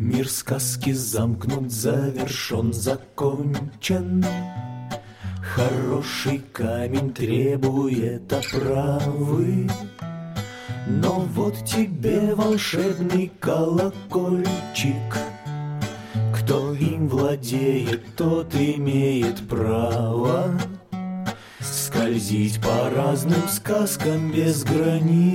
Мир сказки замкнут, завершен, закончен. Хороший камень требует оправы, но вот тебе волшебный колокольчик. Кто им владеет, тот имеет право скользить по разным сказкам без границ,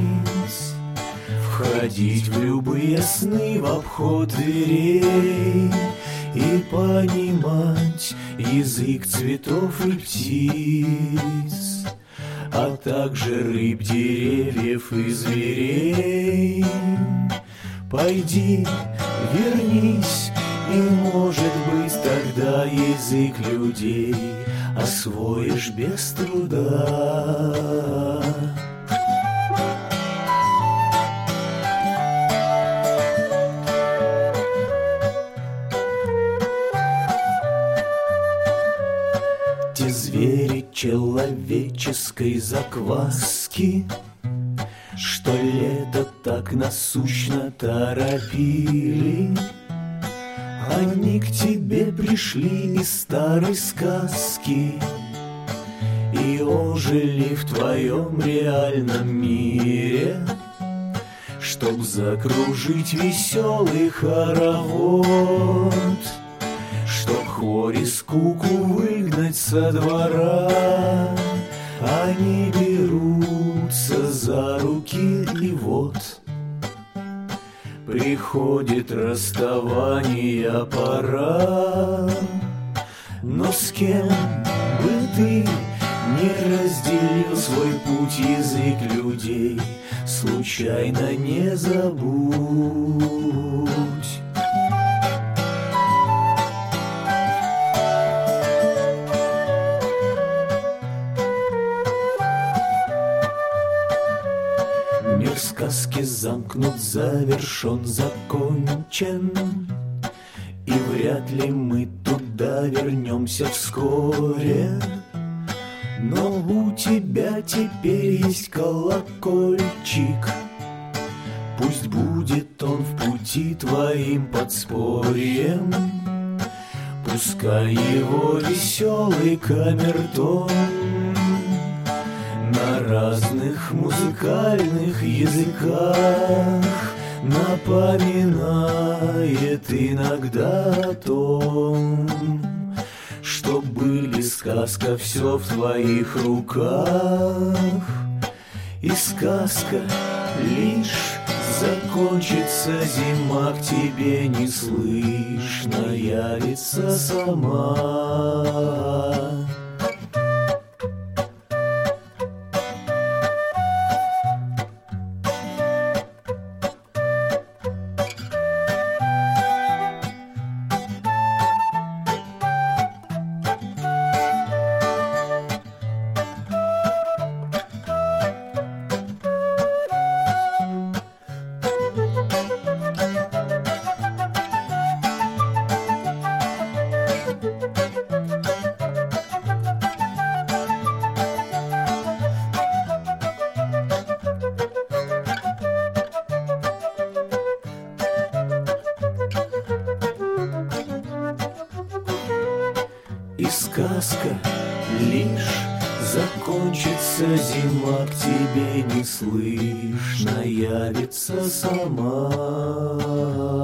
входить в любые сны в обход дверей и понимать язык цветов и птиц, а также рыб, деревьев и зверей. Пойди, вернись, и, может быть, тогда язык людей освоишь без труда. Те звери человеческой закваски, что лето так насущно торопили, они к тебе пришли из старой сказки и ожили в твоем реальном мире, чтоб закружить веселый хоровод, чтоб хворь и скуку выгнать со двора. Они берутся за руки, и вот приходит расставание пора. Но с кем бы ты не разделил свой путь, язык людей случайно не забудь. Мир сказки замкнут, завершен, закончен, и вряд ли мы туда вернемся вскоре. Но у тебя теперь есть колокольчик, пусть будет он в пути твоим подспорьем. Пускай его веселый камертон на разных музыкальных языках напоминает иногда о том, что были сказка все в твоих руках. И сказка лишь закончится, зима к тебе неслышно явится сама. И сказка лишь закончится, зима к тебе неслышно явится сама.